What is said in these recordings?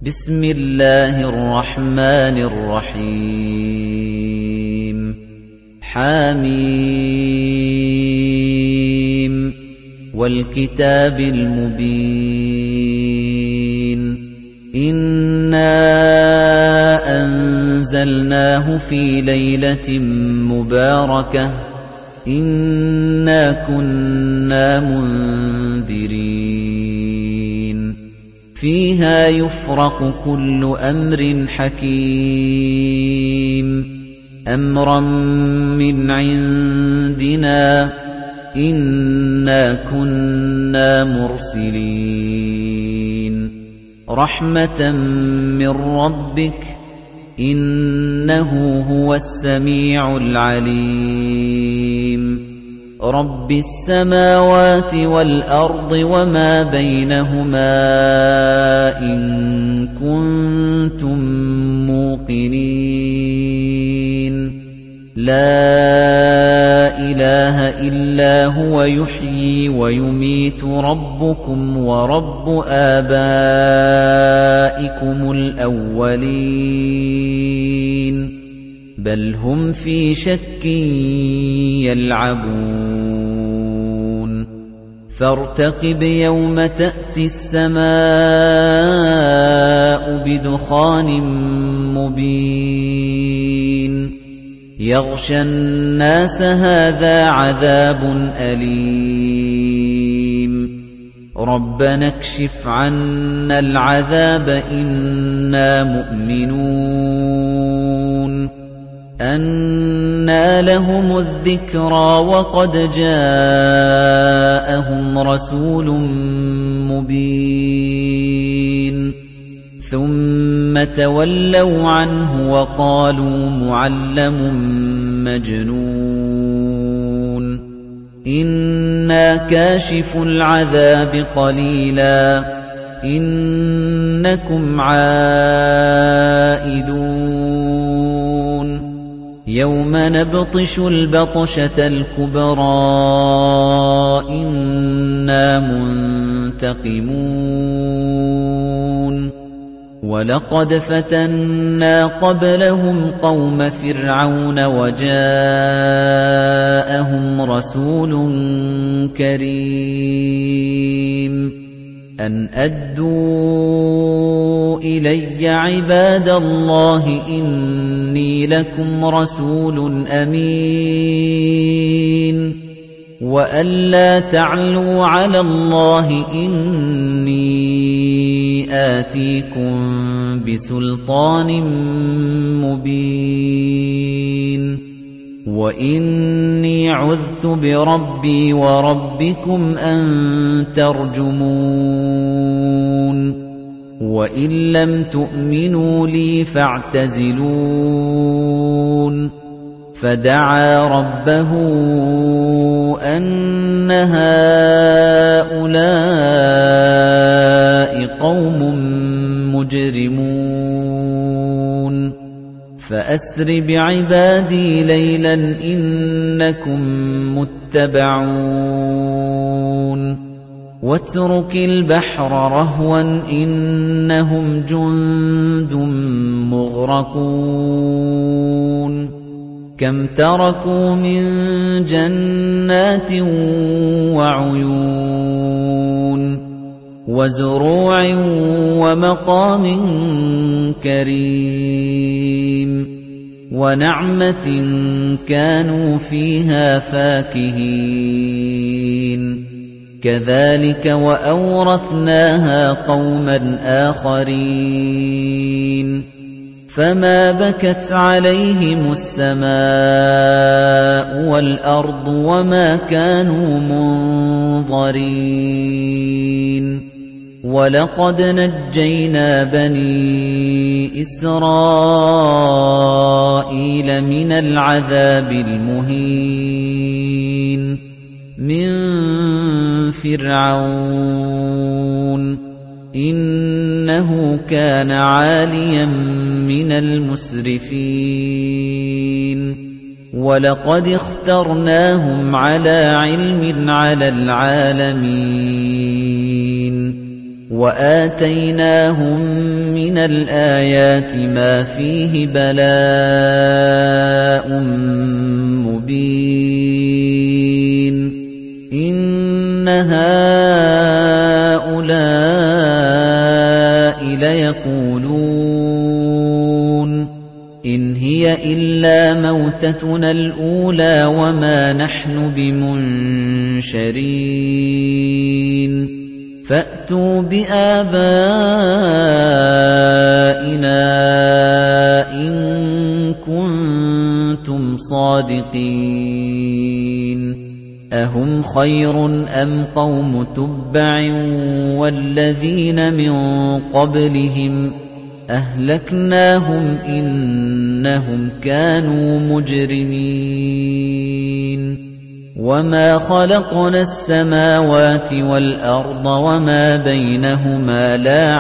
بسم الله الرحمن الرحيم حميم والكتاب المبين إنا أنزلناه في ليلة مباركة إنا كنا منذرين فيها يفرق كل أمر حكيم أمرا من عندنا إنا كنا مرسلين رحمة من ربك إنه هو السميع العليم رب السماوات والأرض وما بينهما إن كنتم موقنين لا إله إلا هو يحيي ويميت ربكم ورب آبائكم الأولين بل هم في شك يلعبون فارتقب يوم تأتي السماء بدخان مبين يغشى الناس هذا عذاب أليم ربنا اكشف عنا العذاب إنا مؤمنون أنى لهم الذكرى وقد جاءهم رسول مبين ثم تولوا عنه وقالوا معلم مجنون إنا كاشف العذاب قليلا إنكم عائدون يوم نبطش البطشة الكبرى إنا منتقمون ولقد فتنا قبلهم قوم فرعون وجاءهم رسول كريم أن أدوا إلي عباد الله إني لكم رسول أمين وأن لا تعلوا على الله إني آتيكم بسلطان مبين وإني عذت بربي وربكم أن ترجمون وإن لم تؤمنوا لي فاعتزلون فدعا ربه أن هؤلاء قوم مجرمون فأسر بعبادي ليلا إنكم متبعون واترك البحر رهوا إنهم جند مغرقون كم تركوا من جنات وعيون وزروع ومقام كريم ونعمة كانوا فيها فاكهين كذلك وأورثناها قوما آخرين فما بكت عليهم السماء والأرض وما كانوا منظرين وَلَقَدْ نَجَّيْنَا بَنِي إِسْرَائِيلَ مِنَ الْعَذَابِ الْمُهِينِ مِنْ فِرْعَوْنَ إِنَّهُ كَانَ عَالِيًا مِنَ الْمُسْرِفِينَ وَلَقَدِ اخْتَرْنَاهُمْ عَلَى عِلْمٍ عَلَى الْعَالَمِينَ وَآتَيْنَاهُم مِّنَ الْآيَاتِ مَا فِيهِ بَلَاءٌ مُّبِينٌ إِنَّ هَٰؤُلَاءِ لَيَقُولُونَ إِنْ هِيَ إِلَّا مَوْتَتُنَا الْأُولَىٰ وَمَا نَحْنُ بِمُنشَرِينَ فَأْتُوا بِآبَائِنَا إِن كُنتُمْ صَادِقِينَ أَهُمْ خَيْرٌ أَمْ قَوْمُ تُبَّعٍ وَالَّذِينَ مِن قَبْلِهِمْ أَهْلَكْنَاهُمْ إِنَّهُمْ كَانُوا مُجْرِمِينَ وَمَا خَلَقْنَا السَّمَاوَاتِ وَالْأَرْضَ وَمَا بَيْنَهُمَا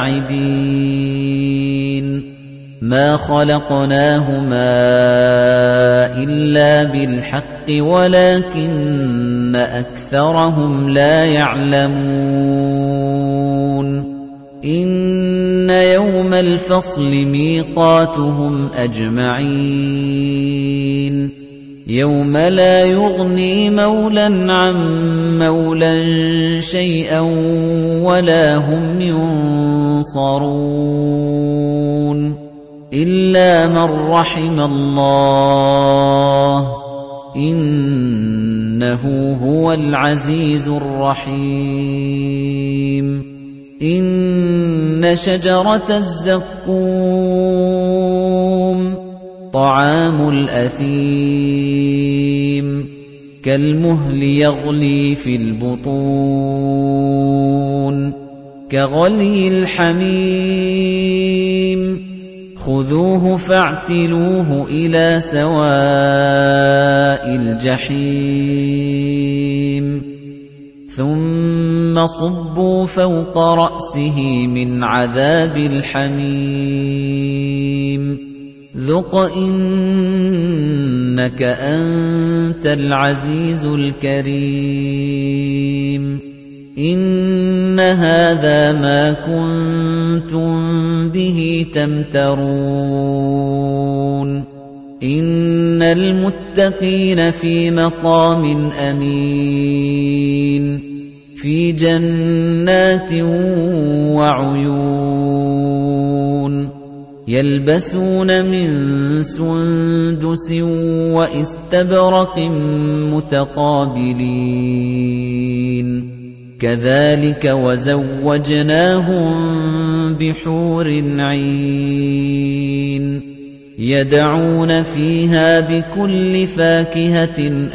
لَاعِبِينَ مَا خَلَقْنَاهُمَا إِلَّا بِالْحَقِّ وَلَكِنَّ أَكْثَرَهُمْ لَا يَعْلَمُونَ إِنَّ يَوْمَ الْفَصْلِ مِيقَاتُهُمْ أَجْمَعِينَ يَوْمَ لَا يُغْنِي مَوْلًى عَن مَّوْلًى شَيْئًا وَلَا هُمْ يُنصَرُونَ إِلَّا مَن رَّحِمَ اللَّهُ إِنَّهُ هُوَ الْعَزِيزُ الرَّحِيمُ إِنَّ شَجَرَتَ الزَّقُّومِ طَعَامُ الْأَثِيمِ كَالْمُهْلِ يَغْلِي فِي الْبُطُونِ كَغَلْيِ الْحَمِيمِ خُذُوهُ فَاعْتِلُوهُ إِلَى سَوَاءِ الْجَحِيمِ ثُمَّ صُبُّوا فَوْقَ رَأْسِهِ مِنْ عَذَابِ الْحَمِيمِ ذُقْ إِنَّكَ أَنتَ الْعَزِيزُ الْكَرِيمُ إِنَّ هَٰذَا مَا كُنتُم بِهِ تَمْتَرُونَ إِنَّ الْمُتَّقِينَ فِي مَقَامٍ أَمِينٍ فِي جَنَّاتٍ وَعُيُونٍ يَلْبَسُونَ مِن سُندُسٍ وَإِسْتَبْرَقٍ مُتَقَابِلِينَ كَذَلِكَ وَزَوَّجْنَاهُم بِحُورٍ عِينٍ يَدْعُونَ فِيهَا بِكُلِّ فَاكِهَةٍ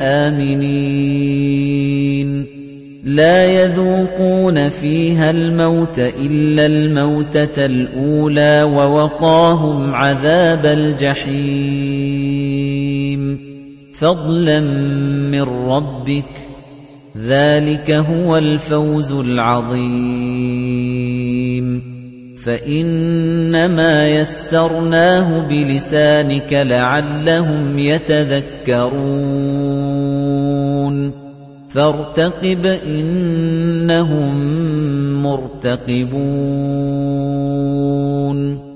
آمِنِينَ لَا يَذُوقُونَ فِيهَا الْمَوْتَ إِلَّا الْمَوْتَةَ الْأُولَى وَوَقَاهُمْ عَذَابَ الْجَحِيمِ فَضْلًا مِّن رَّبِّكَ ذَلِكَ هُوَ الْفَوْزُ الْعَظِيمُ فَإِنَّمَا يَسَّرْنَاهُ بِلِسَانِكَ لَعَلَّهُمْ يَتَذَكَّرُونَ فَارْتَقِبْ إِنَّهُم مُّرْتَقِبُونَ